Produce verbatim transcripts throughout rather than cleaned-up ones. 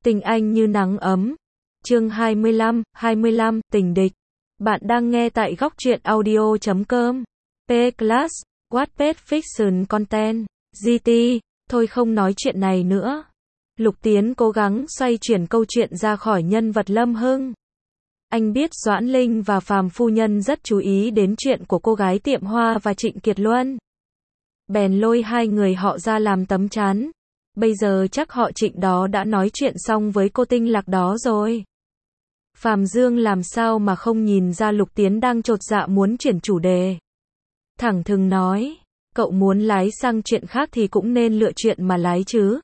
Tình anh như nắng ấm. Chương hai mươi lăm, hai mươi lăm, tình địch. Bạn đang nghe tại góc truyện audio chấm com. P-Class, Wattpad Fiction Content, giê tê. Thôi không nói chuyện này nữa. Lục Tiến cố gắng xoay chuyển câu chuyện ra khỏi nhân vật Lâm Hưng. Anh biết Doãn Linh và Phàm phu nhân rất chú ý đến chuyện của cô gái tiệm hoa và Trịnh Kiệt Luân. Bèn lôi hai người họ ra làm tấm chắn. Bây giờ chắc họ Trịnh đó đã nói chuyện xong với cô Tinh Lạc đó rồi. Phàm Dương làm sao mà không nhìn ra Lục Tiến đang chột dạ muốn chuyển chủ đề. Thẳng thừng nói, cậu muốn lái sang chuyện khác thì cũng nên lựa chuyện mà lái chứ.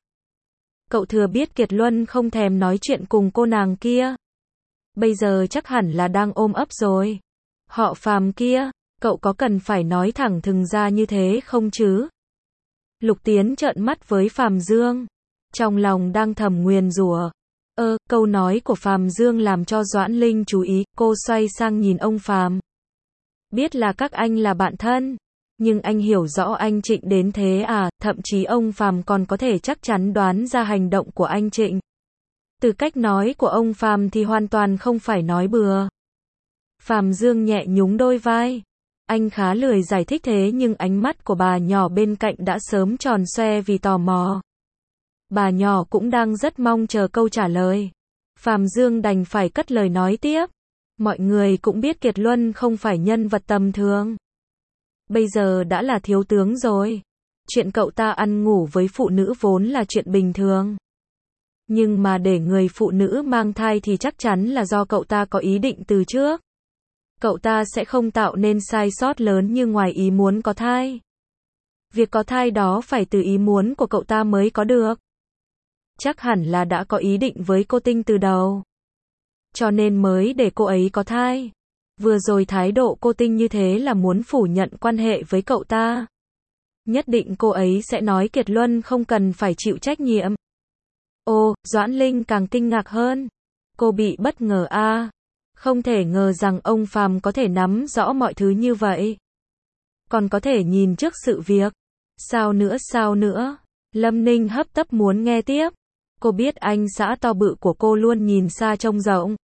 Cậu thừa biết Kiệt Luân không thèm nói chuyện cùng cô nàng kia. Bây giờ chắc hẳn là đang ôm ấp rồi. Họ Phàm kia, cậu có cần phải nói thẳng thừng ra như thế không chứ? Lục Tiến trợn mắt với Phàm Dương, trong lòng đang thầm nguyền rủa. Ơ, câu nói của Phàm Dương làm cho Doãn Linh chú ý, cô xoay sang nhìn ông Phàm. Biết là các anh là bạn thân, nhưng anh hiểu rõ anh Trịnh đến thế à, thậm chí ông Phàm còn có thể chắc chắn đoán ra hành động của anh Trịnh. Từ cách nói của ông Phàm thì hoàn toàn không phải nói bừa. Phàm Dương nhẹ nhún đôi vai. Anh khá lười giải thích thế nhưng ánh mắt của bà nhỏ bên cạnh đã sớm tròn xoe vì tò mò. Bà nhỏ cũng đang rất mong chờ câu trả lời. Phàm Dương đành phải cất lời nói tiếp. Mọi người cũng biết Kiệt Luân không phải nhân vật tầm thường. Bây giờ đã là thiếu tướng rồi. Chuyện cậu ta ăn ngủ với phụ nữ vốn là chuyện bình thường. Nhưng mà để người phụ nữ mang thai thì chắc chắn là do cậu ta có ý định từ trước. Cậu ta sẽ không tạo nên sai sót lớn như ngoài ý muốn có thai. Việc có thai đó phải từ ý muốn của cậu ta mới có được. Chắc hẳn là đã có ý định với cô Tinh từ đầu. Cho nên mới để cô ấy có thai. Vừa rồi thái độ cô Tinh như thế là muốn phủ nhận quan hệ với cậu ta. Nhất định cô ấy sẽ nói Kiệt Luân không cần phải chịu trách nhiệm. Ồ, Doãn Linh càng kinh ngạc hơn. Cô bị bất ngờ a. À. Không thể ngờ rằng ông Phàm có thể nắm rõ mọi thứ như vậy. Còn có thể nhìn trước sự việc. Sao nữa sao nữa? Lâm Ninh hấp tấp muốn nghe tiếp. Cô biết anh xã to bự của cô luôn nhìn xa trông rộng.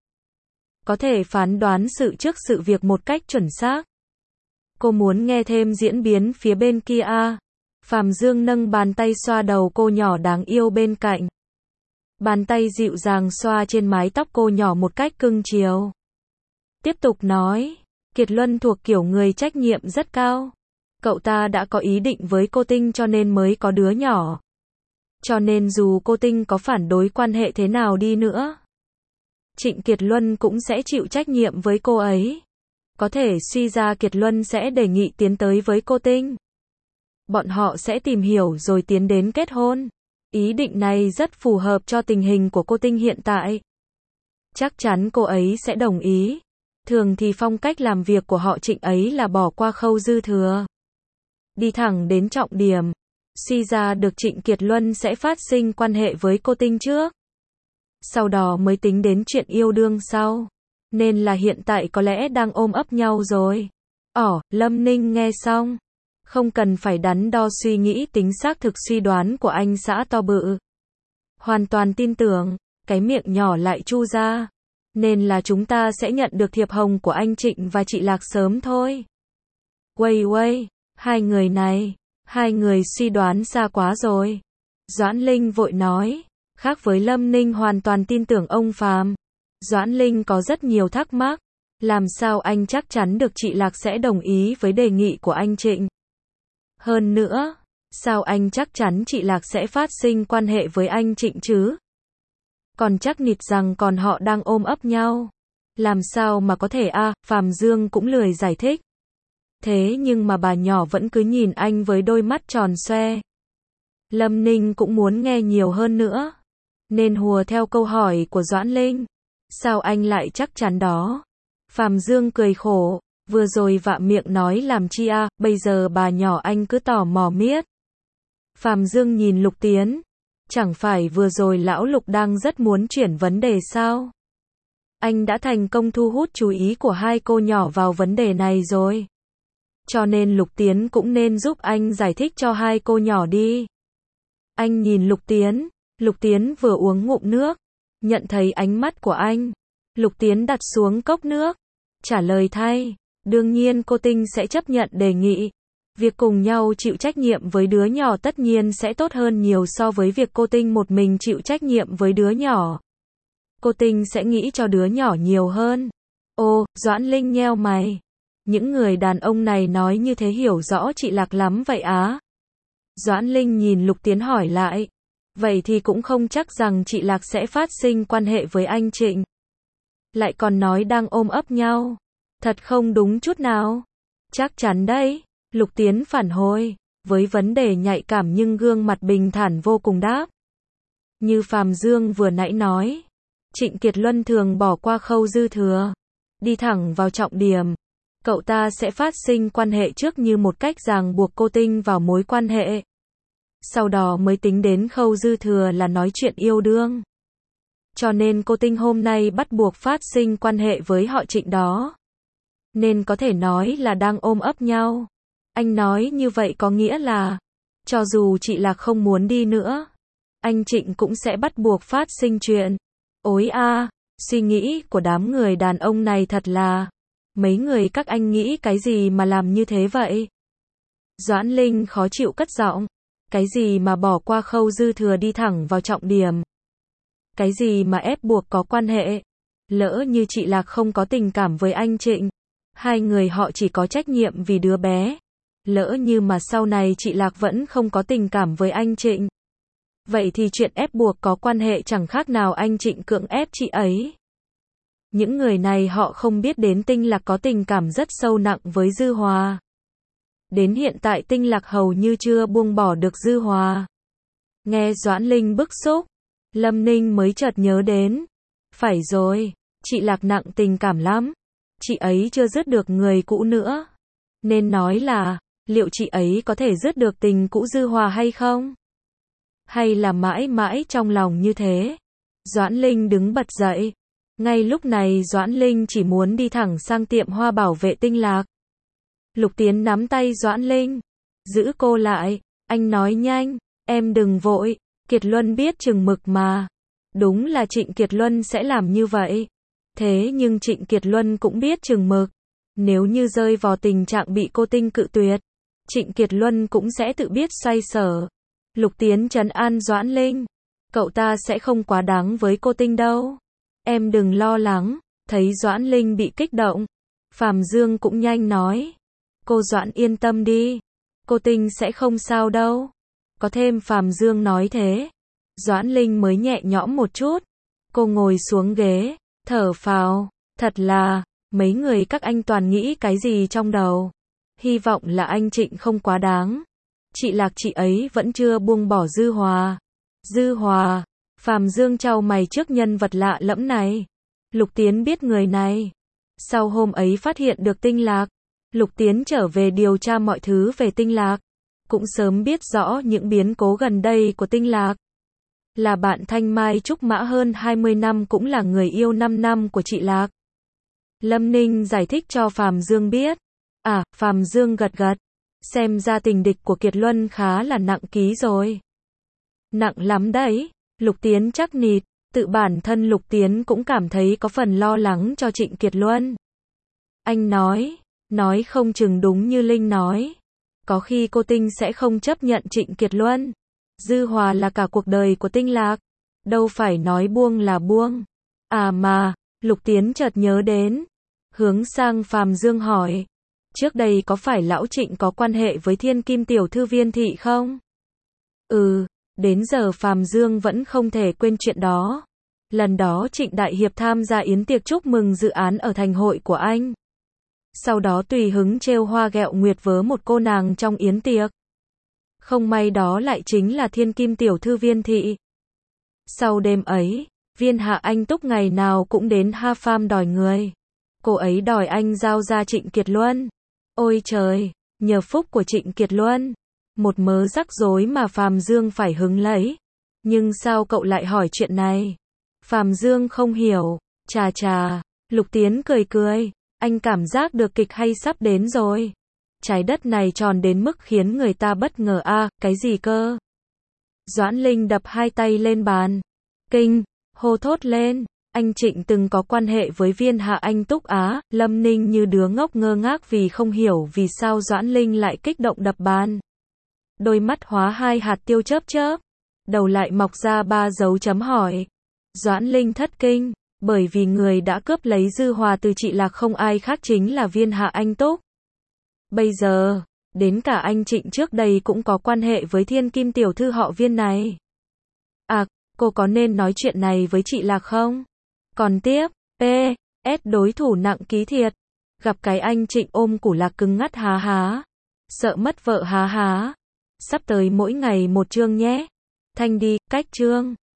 Có thể phán đoán sự trước sự việc một cách chuẩn xác. Cô muốn nghe thêm diễn biến phía bên kia a. Phàm Dương nâng bàn tay xoa đầu cô nhỏ đáng yêu bên cạnh. Bàn tay dịu dàng xoa trên mái tóc cô nhỏ một cách cưng chiều. Tiếp tục nói, Kiệt Luân thuộc kiểu người trách nhiệm rất cao. Cậu ta đã có ý định với cô Tinh cho nên mới có đứa nhỏ. Cho nên dù cô Tinh có phản đối quan hệ thế nào đi nữa, Trịnh Kiệt Luân cũng sẽ chịu trách nhiệm với cô ấy. Có thể suy ra Kiệt Luân sẽ đề nghị tiến tới với cô Tinh. Bọn họ sẽ tìm hiểu rồi tiến đến kết hôn. Ý định này rất phù hợp cho tình hình của cô Tinh hiện tại. Chắc chắn cô ấy sẽ đồng ý. Thường thì phong cách làm việc của họ Trịnh ấy là bỏ qua khâu dư thừa. Đi thẳng đến trọng điểm. Suy ra được Trịnh Kiệt Luân sẽ phát sinh quan hệ với cô Tinh trước. Sau đó mới tính đến chuyện yêu đương sau. Nên là hiện tại có lẽ đang ôm ấp nhau rồi. Ỏ, Lâm Ninh nghe xong. Không cần phải đắn đo suy nghĩ tính xác thực suy đoán của anh xã to bự. Hoàn toàn tin tưởng, cái miệng nhỏ lại chu ra. Nên là chúng ta sẽ nhận được thiệp hồng của anh Trịnh và chị Lạc sớm thôi. Quay quay, hai người này, hai người suy đoán xa quá rồi. Doãn Linh vội nói, khác với Lâm Ninh hoàn toàn tin tưởng ông Phàm. Doãn Linh có rất nhiều thắc mắc. Làm sao anh chắc chắn được chị Lạc sẽ đồng ý với đề nghị của anh Trịnh? Hơn nữa, sao anh chắc chắn chị Lạc sẽ phát sinh quan hệ với anh Trịnh chứ? Còn chắc nịt rằng còn họ đang ôm ấp nhau. Làm sao mà có thể a? À, Phàm Dương cũng lười giải thích. Thế nhưng mà bà nhỏ vẫn cứ nhìn anh với đôi mắt tròn xoe. Lâm Ninh cũng muốn nghe nhiều hơn nữa. Nên hùa theo câu hỏi của Doãn Linh. Sao anh lại chắc chắn đó? Phàm Dương cười khổ. Vừa rồi vạ miệng nói làm chi a, à, bây giờ bà nhỏ anh cứ tò mò miết. Phàm Dương nhìn Lục Tiến. Chẳng phải vừa rồi lão Lục đang rất muốn chuyển vấn đề sao? Anh đã thành công thu hút chú ý của hai cô nhỏ vào vấn đề này rồi. Cho nên Lục Tiến cũng nên giúp anh giải thích cho hai cô nhỏ đi. Anh nhìn Lục Tiến. Lục Tiến vừa uống ngụm nước. Nhận thấy ánh mắt của anh, Lục Tiến đặt xuống cốc nước, trả lời thay, đương nhiên cô Tinh sẽ chấp nhận đề nghị. Việc cùng nhau chịu trách nhiệm với đứa nhỏ tất nhiên sẽ tốt hơn nhiều so với việc cô Tinh một mình chịu trách nhiệm với đứa nhỏ. Cô Tinh sẽ nghĩ cho đứa nhỏ nhiều hơn. Ô, Doãn Linh nheo mày. Những người đàn ông này nói như thế hiểu rõ chị Lạc lắm vậy á? Doãn Linh nhìn Lục Tiến hỏi lại. Vậy thì cũng không chắc rằng chị Lạc sẽ phát sinh quan hệ với anh Trịnh. Lại còn nói đang ôm ấp nhau. Thật không đúng chút nào. Chắc chắn đấy. Lục Tiến phản hồi. Với vấn đề nhạy cảm nhưng gương mặt bình thản vô cùng đáp. Như Phàm Dương vừa nãy nói. Trịnh Kiệt Luân thường bỏ qua khâu dư thừa. Đi thẳng vào trọng điểm. Cậu ta sẽ phát sinh quan hệ trước như một cách ràng buộc cô Tinh vào mối quan hệ. Sau đó mới tính đến khâu dư thừa là nói chuyện yêu đương. Cho nên cô Tinh hôm nay bắt buộc phát sinh quan hệ với họ Trịnh đó. Nên có thể nói là đang ôm ấp nhau. Anh nói như vậy có nghĩa là, cho dù chị Lạc không muốn đi nữa, anh Trịnh cũng sẽ bắt buộc phát sinh chuyện. Ôi a, suy nghĩ của đám người đàn ông này thật là, mấy người các anh nghĩ cái gì mà làm như thế vậy? Doãn Linh khó chịu cất giọng. Cái gì mà bỏ qua khâu dư thừa đi thẳng vào trọng điểm? Cái gì mà ép buộc có quan hệ? Lỡ như chị Lạc không có tình cảm với anh Trịnh, hai người họ chỉ có trách nhiệm vì đứa bé. Lỡ như mà sau này chị Lạc vẫn không có tình cảm với anh Trịnh, vậy thì chuyện ép buộc có quan hệ chẳng khác nào anh Trịnh cưỡng ép chị ấy. Những người này họ không biết đến Tinh Lạc có tình cảm rất sâu nặng với Dư Hòa. Đến hiện tại Tinh Lạc hầu như chưa buông bỏ được Dư Hòa. Nghe Doãn Linh bức xúc, Lâm Ninh mới chợt nhớ đến. Phải rồi, chị Lạc nặng tình cảm lắm. Chị ấy chưa dứt được người cũ nữa. Nên nói là, liệu chị ấy có thể dứt được tình cũ Dư Hòa hay không? Hay là mãi mãi trong lòng như thế? Doãn Linh đứng bật dậy. Ngay lúc này Doãn Linh chỉ muốn đi thẳng sang tiệm hoa bảo vệ Tinh Lạc. Lục Tiến nắm tay Doãn Linh, giữ cô lại, anh nói nhanh, em đừng vội, Kiệt Luân biết chừng mực mà. Đúng là Trịnh Kiệt Luân sẽ làm như vậy. Thế nhưng Trịnh Kiệt Luân cũng biết chừng mực. Nếu như rơi vào tình trạng bị cô Tinh cự tuyệt, Trịnh Kiệt Luân cũng sẽ tự biết xoay sở. Lục Tiến trấn an Doãn Linh, cậu ta sẽ không quá đáng với cô Tinh đâu. Em đừng lo lắng. Thấy Doãn Linh bị kích động, Phàm Dương cũng nhanh nói. Cô Doãn yên tâm đi. Cô Tinh sẽ không sao đâu. Có thêm Phàm Dương nói thế, Doãn Linh mới nhẹ nhõm một chút. Cô ngồi xuống ghế, thở phào. Thật là, mấy người các anh toàn nghĩ cái gì trong đầu. Hy vọng là anh Trịnh không quá đáng. Chị Lạc chị ấy vẫn chưa buông bỏ Dư Hòa. Dư Hòa. Phàm Dương chau mày trước nhân vật lạ lẫm này. Lục Tiến biết người này. Sau hôm ấy phát hiện được Tinh Lạc, Lục Tiến trở về điều tra mọi thứ về Tinh Lạc. Cũng sớm biết rõ những biến cố gần đây của Tinh Lạc. Là bạn Thanh Mai Trúc Mã hơn hai mươi năm cũng là người yêu năm năm của chị Lạc. Lâm Ninh giải thích cho Phàm Dương biết. À, Phàm Dương gật gật. Xem ra tình địch của Kiệt Luân khá là nặng ký rồi. Nặng lắm đấy. Lục Tiến chắc nịt. Tự bản thân Lục Tiến cũng cảm thấy có phần lo lắng cho Trịnh Kiệt Luân. Anh nói, nói không chừng đúng như Linh nói. Có khi cô Tinh sẽ không chấp nhận Trịnh Kiệt Luân. Dư Hòa là cả cuộc đời của Tinh Lạc. Đâu phải nói buông là buông. À mà, Lục Tiến chợt nhớ đến. Hướng sang Phàm Dương hỏi. Trước đây có phải lão Trịnh có quan hệ với thiên kim tiểu thư Viên Thị không? Ừ, đến giờ Phàm Dương vẫn không thể quên chuyện đó. Lần đó Trịnh Đại Hiệp tham gia yến tiệc chúc mừng dự án ở thành hội của anh. Sau đó tùy hứng trêu hoa ghẹo nguyệt vớ một cô nàng trong yến tiệc. Không may đó lại chính là thiên kim tiểu thư Viên Thị. Sau đêm ấy, Viên Hạ Anh Túc ngày nào cũng đến Ha Pham đòi người. Cô ấy đòi anh giao ra Trịnh Kiệt Luân. Ôi trời, nhờ phúc của Trịnh Kiệt Luân. Một mớ rắc rối mà Phàm Dương phải hứng lấy. Nhưng sao cậu lại hỏi chuyện này? Phàm Dương không hiểu. Chà chà, Lục Tiến cười cười. Anh cảm giác được kịch hay sắp đến rồi. Trái đất này tròn đến mức khiến người ta bất ngờ a, à, cái gì cơ? Doãn Linh đập hai tay lên bàn. Kinh, hô thốt lên. Anh Trịnh từng có quan hệ với Viên Hạ Anh Túc á, Lâm Ninh như đứa ngốc ngơ ngác vì không hiểu vì sao Doãn Linh lại kích động đập bàn. Đôi mắt hóa hai hạt tiêu chớp chớp, đầu lại mọc ra ba dấu chấm hỏi. Doãn Linh thất kinh, bởi vì người đã cướp lấy Dư Hòa từ chị Lạc không ai khác chính là Viên Hạ Anh Túc. Bây giờ, đến cả anh Trịnh trước đây cũng có quan hệ với thiên kim tiểu thư họ Viên này. À, cô có nên nói chuyện này với chị Lạc không? Còn tiếp, pê ét đối thủ nặng ký thiệt. Gặp cái anh Trịnh ôm củ lạc cứng ngắt há há. Sợ mất vợ há há. Sắp tới mỗi ngày một chương nhé. Thanh đi, cách chương.